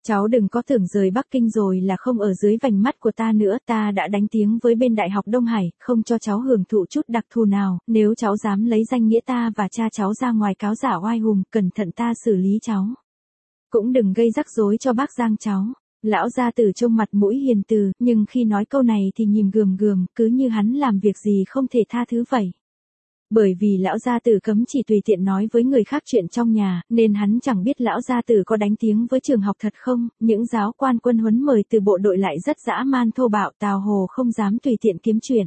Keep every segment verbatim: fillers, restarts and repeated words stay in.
Cháu đừng có tưởng rời Bắc Kinh rồi là không ở dưới vành mắt của ta nữa, ta đã đánh tiếng với bên Đại học Đông Hải, không cho cháu hưởng thụ chút đặc thù nào, nếu cháu dám lấy danh nghĩa ta và cha cháu ra ngoài cáo giả oai hùng, cẩn thận ta xử lý cháu. Cũng đừng gây rắc rối cho bác Giang cháu. Lão gia tử trông mặt mũi hiền từ, nhưng khi nói câu này thì nhìn gườm gườm, cứ như hắn làm việc gì không thể tha thứ vậy. Bởi vì lão gia tử cấm chỉ tùy tiện nói với người khác chuyện trong nhà, nên hắn chẳng biết lão gia tử có đánh tiếng với trường học thật không, những giáo quan quân huấn mời từ bộ đội lại rất dã man thô bạo, Tào Hồ không dám tùy tiện kiếm chuyện.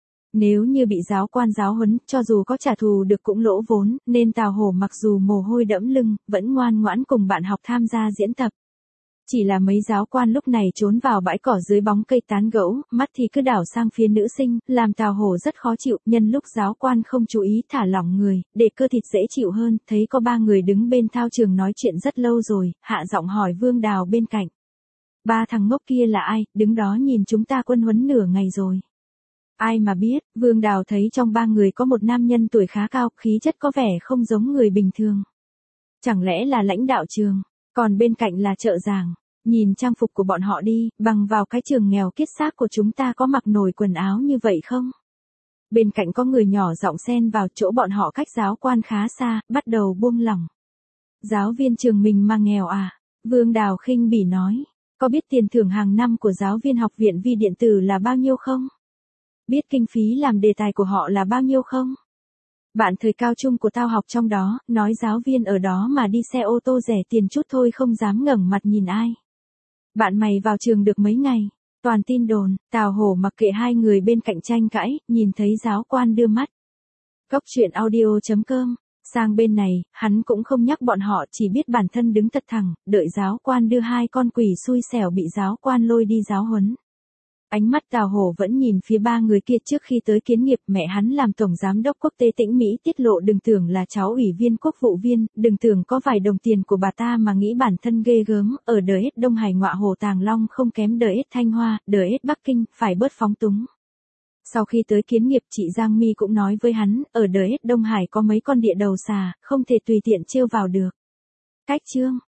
Nếu như bị giáo quan giáo huấn, cho dù có trả thù được cũng lỗ vốn, nên Tào Hổ mặc dù mồ hôi đẫm lưng, vẫn ngoan ngoãn cùng bạn học tham gia diễn tập. Chỉ là mấy giáo quan lúc này trốn vào bãi cỏ dưới bóng cây tán gẫu, mắt thì cứ đảo sang phía nữ sinh, làm Tào Hổ rất khó chịu, nhân lúc giáo quan không chú ý thả lỏng người, để cơ thịt dễ chịu hơn, thấy có ba người đứng bên thao trường nói chuyện rất lâu rồi, hạ giọng hỏi Vương Đào bên cạnh. Ba thằng ngốc kia là ai, đứng đó nhìn chúng ta quân huấn nửa ngày rồi. Ai mà biết, Vương Đào thấy trong ba người có một nam nhân tuổi khá cao, khí chất có vẻ không giống người bình thường. Chẳng lẽ là lãnh đạo trường, còn bên cạnh là trợ giảng. Nhìn trang phục của bọn họ đi, bằng vào cái trường nghèo kiết xác của chúng ta có mặc nổi quần áo như vậy không? Bên cạnh có người nhỏ giọng xen vào, chỗ bọn họ cách giáo quan khá xa, bắt đầu buông lỏng. Giáo viên trường mình mà nghèo à? Vương Đào khinh bỉ nói. Có biết tiền thưởng hàng năm của giáo viên học viện vi điện tử là bao nhiêu không? Biết kinh phí làm đề tài của họ là bao nhiêu không? Bạn thời cao trung của tao học trong đó, nói giáo viên ở đó mà đi xe ô tô rẻ tiền chút thôi không dám ngẩng mặt nhìn ai. Bạn mày vào trường được mấy ngày? Toàn tin đồn. Tào Hổ mặc kệ hai người bên cạnh tranh cãi, nhìn thấy giáo quan đưa mắt. Cốc truyện audio chấm com. Sang bên này, hắn cũng không nhắc bọn họ, chỉ biết bản thân đứng thật thẳng, đợi giáo quan đưa hai con quỷ xui xẻo bị giáo quan lôi đi giáo huấn. Ánh mắt Tào Hổ vẫn nhìn phía ba người kia trước khi tới kiến nghiệp, mẹ hắn làm tổng giám đốc quốc tế Tĩnh Mỹ tiết lộ đừng tưởng là cháu ủy viên quốc vụ viên, đừng tưởng có vài đồng tiền của bà ta mà nghĩ bản thân ghê gớm, ở đời hết Đông Hải ngọa Hồ Tàng Long không kém đời hết Thanh Hoa, đời hết Bắc Kinh, phải bớt phóng túng. Sau khi tới kiến nghiệp, chị Giang Mi cũng nói với hắn, ở đời hết Đông Hải có mấy con địa đầu xà, không thể tùy tiện trêu vào được. Cách chương